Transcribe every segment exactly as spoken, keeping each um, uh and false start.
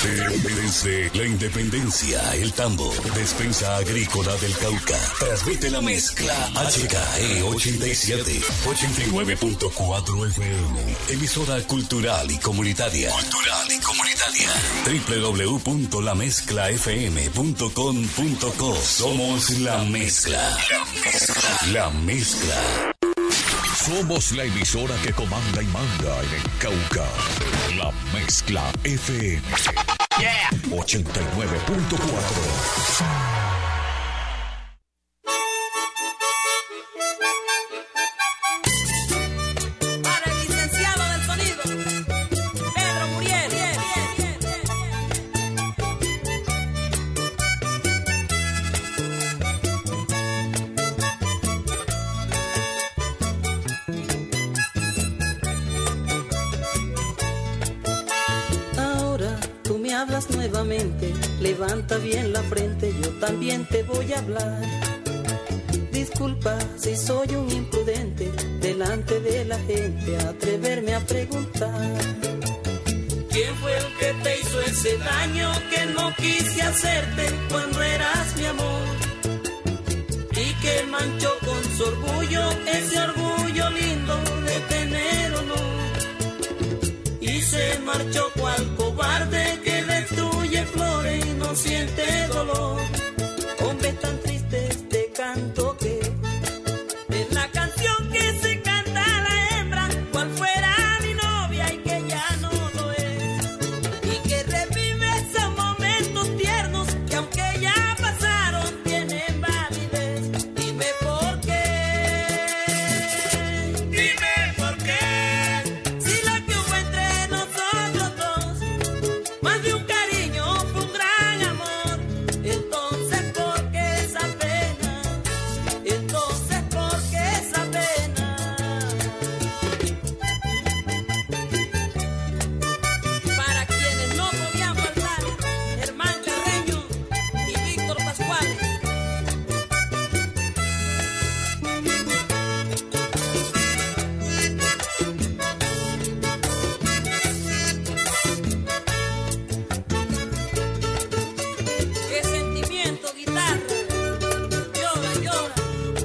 Desde la Independencia, El Tambo, Despensa Agrícola del Cauca, transmite la mezcla H K E ochenta y siete, ochenta y nueve punto cuatro F M, emisora cultural y comunitaria. Cultural y comunitaria. doble u doble u doble u punto la mezcla f m punto com punto co. Somos la mezcla. La mezcla. La mezcla. Somos la emisora que comanda y manda en el Cauca. La Mezcla F M. Yeah. ochenta y nueve punto cuatro. Nuevamente, levanta bien la frente, yo también te voy a hablar. Disculpa si soy un imprudente, delante de la gente, atreverme a preguntar. ¿Quién fue el que te hizo ese daño que no quise hacerte cuando eras mi amor? Y que manchó con su orgullo, ese orgullo lindo de tener honor. Y se marchó cual cobarde que destruye flores y no siente dolor. Hombres tan tristes te canto que es la canción que se canta a la hembra cual fuera mi novia y que ya no lo es. Y que revive esos momentos tiernos que aunque ya pasaron tienen validez. Dime por qué, dime por qué, si lo que hubo entre nosotros dos, más de un cariño fue un gran amor. Entonces ¿por qué esa pena? Entonces ¿por qué esa pena? Para quienes no podían faltar, Germán Carreño y Víctor Pascuales. Qué sentimiento, guitarra, llora, llora.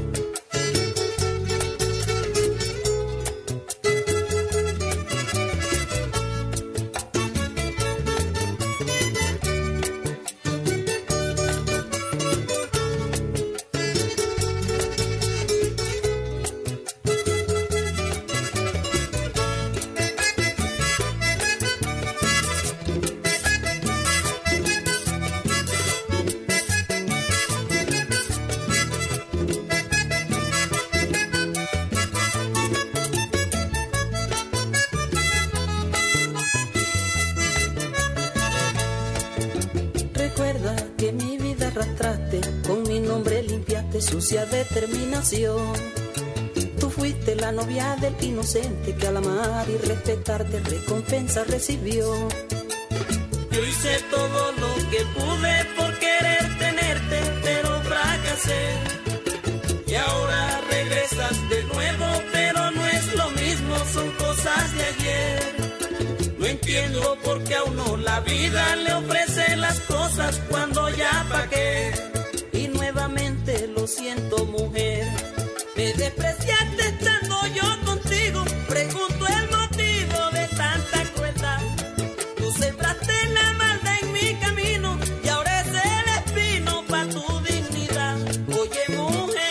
Recuerda que mi vida arrastraste, con mi nombre limpiaste sucia determinación. Tú fuiste la novia del inocente que al amar y respetarte recompensa recibió. Yo hice todo lo que pude por querer tenerte, pero fracasé. Y ahora regresas de nuevo, pero no es lo mismo, son cosas de ayer. No entiendo por qué a uno la vida le ofrece las cosas cuando ya pagué. Y nuevamente lo siento, mujer, me despreciaste estando yo contigo. Pregunto el motivo de tanta crueldad. Tú sembraste la maldad en mi camino y ahora es el espino pa' tu dignidad. Oye, mujer,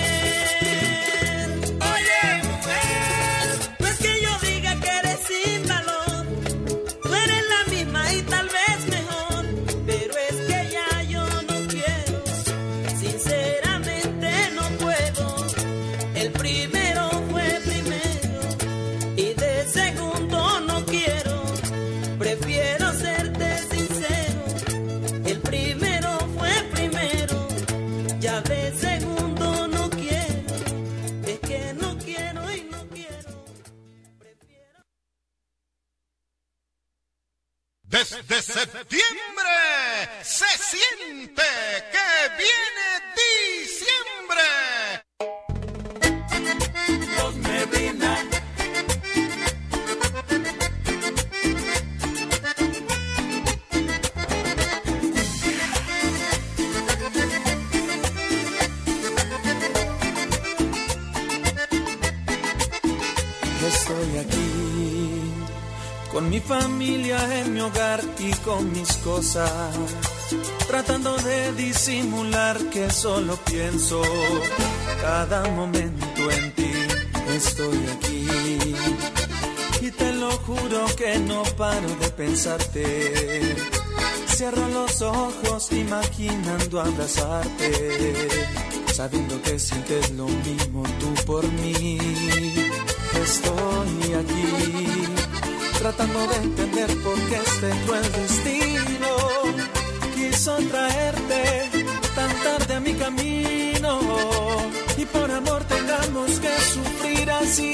oye, mujer, no es que yo diga que eres sin valor, tú eres la misma y tal vez mejor, pero es que ya yo no quiero, sinceramente no puedo. El primero fue primero y de segundo no quiero, prefiero serte sincero. El primero fue primero, ya de segundo no quiero, es que no quiero y no quiero, prefiero. Desde septiembre se siente que viene diciembre. Los Medina. mi familia, en mi hogar y con mis cosas, tratando de disimular que solo pienso cada momento en ti. Estoy aquí y te lo juro que no paro de pensarte. Cierro los ojos imaginando abrazarte, sabiendo que sientes lo mismo tú por mí. Estoy aquí tratando de entender por qué este cruel destino quiso traerte tan tarde a mi camino, y por amor tengamos que sufrir así.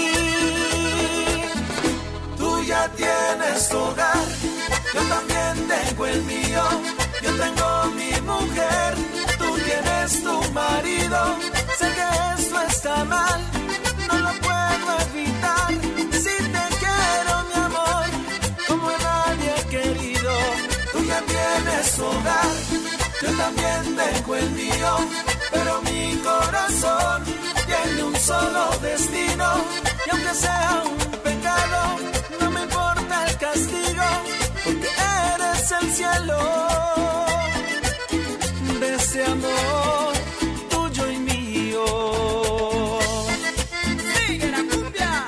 Tú ya tienes tu hogar, yo también tengo el mío. Yo tengo mi mujer, tú tienes tu marido. Sé que esto está mal, no lo puedo evitar. Si te quiero, mi amor, como nadie ha querido. Tú ya tienes tu hogar, yo también tengo el mío, pero mi corazón tiene un solo destino. Y aunque sea un pecado, no me importa el castigo, porque eres el cielo de ese amor tuyo y mío. ¡Sigue la cumbia!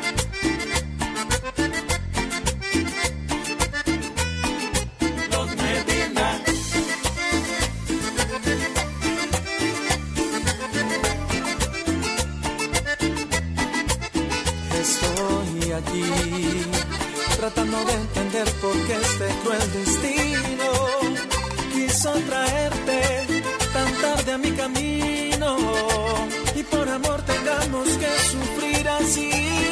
Los Medina. Estoy aquí tratando de entender por qué este cruel destino quiso traerte tan tarde a mi camino, y por amor tengamos que sufrir así.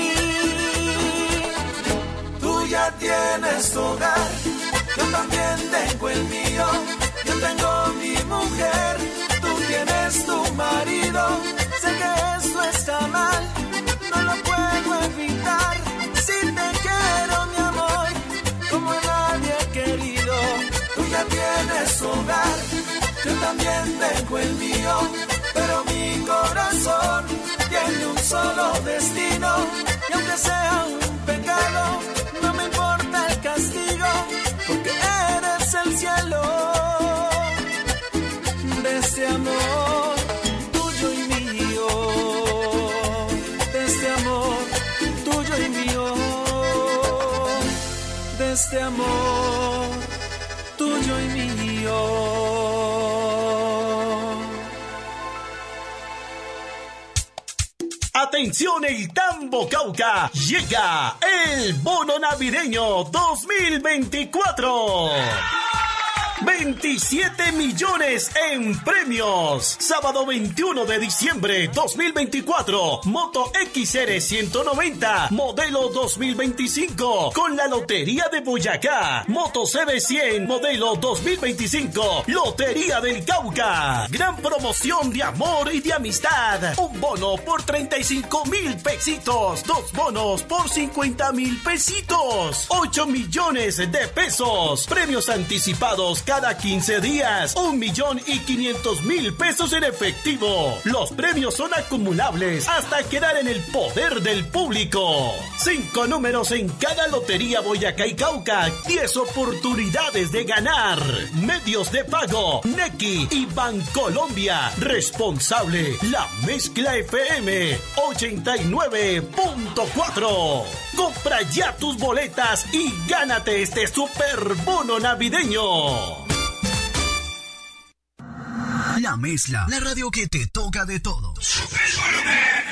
Tú ya tienes tu hogar, yo también tengo el mío. Yo tengo mi mujer, tú tienes tu marido. Sé que esto está mal, no lo puedo evitar. Si te quiero, mi amor, como nadie ha querido. Tú ya tienes tu hogar, yo también tengo el mío, pero mi corazón tiene un solo destino. Y aunque sea un pecado, no me importa el castigo, porque eres el cielo de este amor tuyo y mío, de este amor tuyo y mío, de este amor tuyo y mío. Atención, el Tambo Cauca, llega el bono navideño dos mil veinticuatro. veintisiete millones en premios. Sábado veintiuno de diciembre dos mil veinticuatro. Moto X R ciento noventa, modelo dos mil veinticinco, con la Lotería de Boyacá. Moto C B cien, modelo dos mil veinticinco. Lotería del Cauca. Gran promoción de amor y de amistad. Un bono por treinta y cinco mil pesitos. Dos bonos por cincuenta mil pesitos. ocho millones de pesos. Premios anticipados cada quince días, un millón y quinientos mil pesos en efectivo. Los premios son acumulables hasta quedar en el poder del público. Cinco números en cada lotería Boyacá y Cauca, diez oportunidades de ganar. Medios de pago, Nequi y Bancolombia. Responsable, La Mezcla F M ochenta y nueve punto cuatro. Compra ya tus boletas y gánate este super bono navideño. La Mezcla, la radio que te toca de todos. Sube el volumen.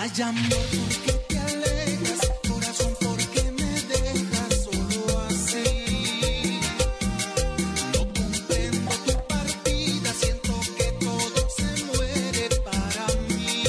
Ay, amor, ¿por qué te alejas? Corazón, ¿por qué me dejas solo así? No comprendo tu partida, siento que todo se muere para mí.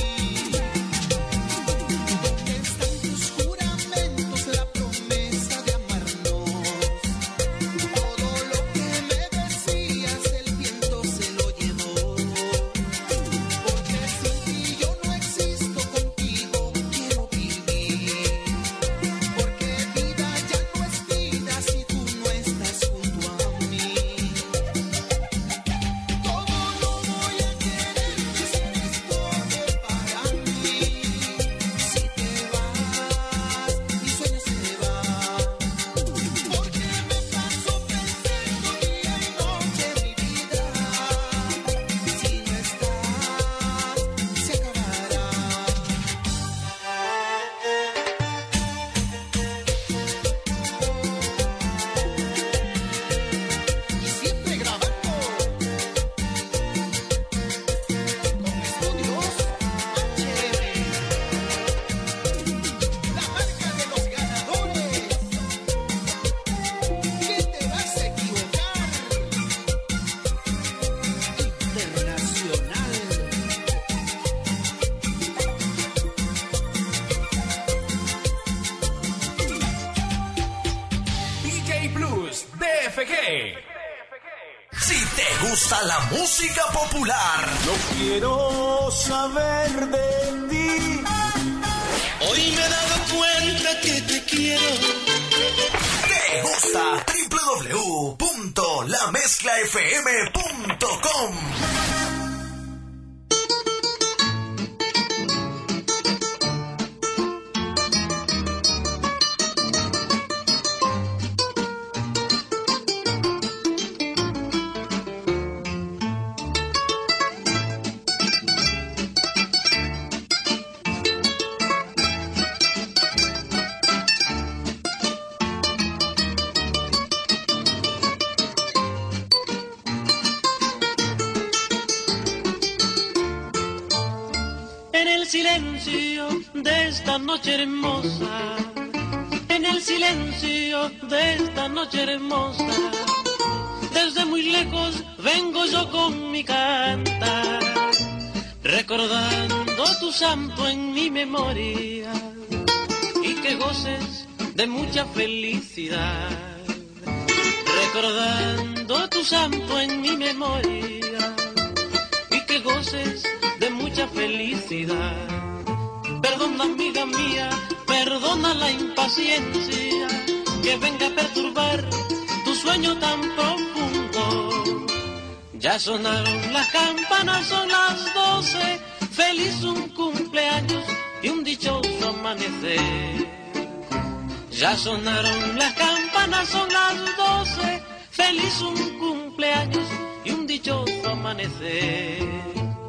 ¿Dónde están tus juramentos, la promesa de amarnos? Todo lo que me decías, el viento se lo llevó. Porque sin ti yo no existo, contigo quiero vivir. Porque vida ya no es vida si tú no estás junto a mí. ¿Cómo no voy a quererte si eres todo para mí? Si te vas, mi sueño se va. Porque me paso pensando día y noche mi vida. Si no estás, se acabará. Y siempre grabando con estudios H M, la marca de los ganadores. ¿Qué te vas a equivocar? Internacional. D J Plus D F G. Si te gusta la música popular, No quiero saber de ti. Hoy me he dado cuenta que te quiero. te gusta w w w punto la mezcla f m punto com. En el silencio de esta noche hermosa, en el silencio de esta noche hermosa, desde muy lejos vengo yo con mi cantar, recordando tu santo en mi memoria, y que goces de mucha felicidad, recordando tu santo en mi memoria, y que goces de mucha felicidad. Perdona, amiga mía, perdona la impaciencia que venga a perturbar tu sueño tan profundo. Ya sonaron las campanas, son las doce, feliz un cumpleaños y un dichoso amanecer. Ya sonaron las campanas, son las doce, feliz un cumpleaños y un dichoso amanecer.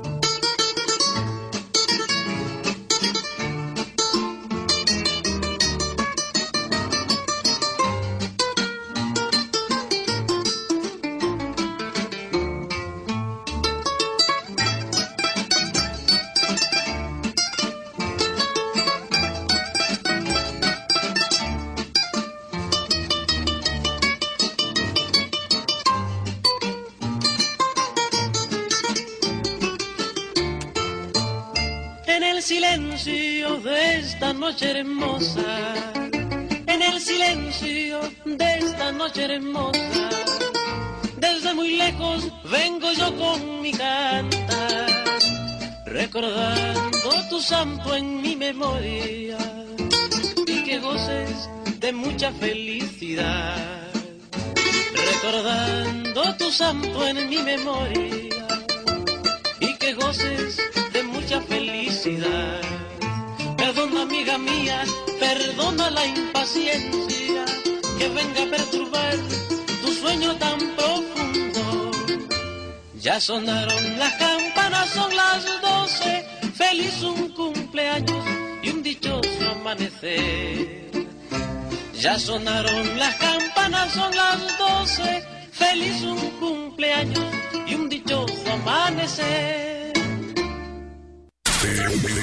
En el silencio de esta noche hermosa, en el silencio de esta noche hermosa, desde muy lejos vengo yo con mi cantar, recordando tu santo en mi memoria, y que goces de mucha felicidad, recordando tu santo en mi memoria, y que goces de mucha felicidad. Perdona, amiga mía, perdona la impaciencia que venga a perturbar tu sueño tan profundo. Ya sonaron las campanas, son las doce, feliz un cumpleaños y un dichoso amanecer. Ya sonaron las campanas, son las doce, feliz un cumpleaños y un dichoso amanecer. Desde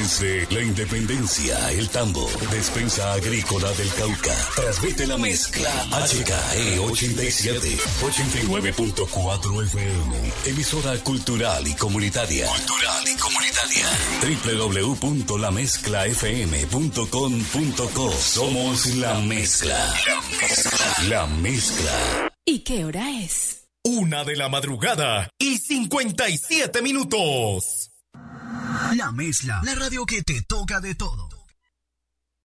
Desde la Independencia, El Tambo, Despensa Agrícola del Cauca, transmite la mezcla H K E ochenta y siete, ochenta y nueve punto cuatro F M, emisora cultural y comunitaria. Cultural y comunitaria. doble u doble u doble u punto la mezcla f m punto com punto co. Somos La Mezcla. La Mezcla. La Mezcla. ¿Y qué hora es? Una de la madrugada y cincuenta y siete minutos. La Mezcla, la radio que te toca de todo.